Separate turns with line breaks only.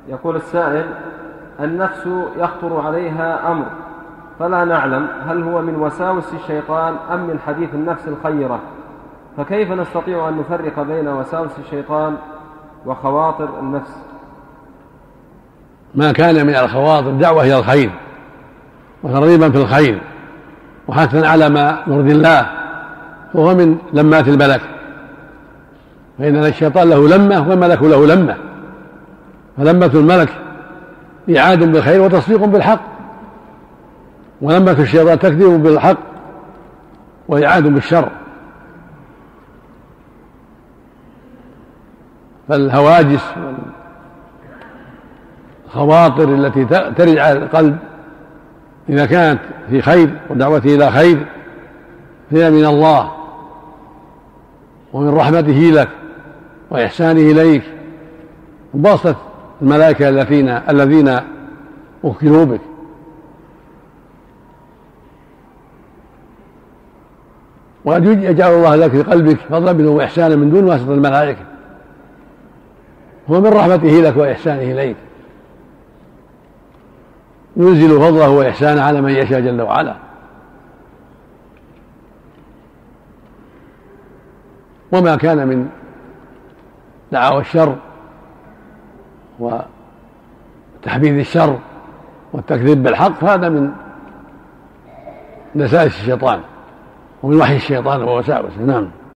يقول السائل: النفس يخطر عليها أمر فلا نعلم هل هو من وساوس الشيطان أم من حديث النفس الخيرة، فكيف نستطيع أن نفرق بين وساوس الشيطان وخواطر النفس؟
ما كان من الخواطر دعوة إلى الخير وترغيبا في الخير وحثا على ما يرضي الله، وهو من لمات الملك، فإن الشيطان له لمة والملك له لمة، فلمة الملك إعاد بالخير وتصديق بالحق، ولمة الشيطان تكذيب بالحق وإعاد بالشر. فالهواجس والخواطر التي ترد على القلب إذا كانت في خير ودعوته إلى خير فهي من الله ومن رحمته لك وإحسانه إليك وباسطة الملائكة الذين وكلوا بك. وقد يجعل الله لك في قلبك فضلا منه وإحسانا من دون واسطة الملائكة، هو من رحمته لك وإحسانه إليك، ينزل فضله وإحسانه على من يشاء جل وعلا. وما كان من دعاوى الشر وتحبيذ الشر والتكذيب بالحق فهذا من دسائس الشيطان ومن وحي الشيطان ووساوسه. نعم.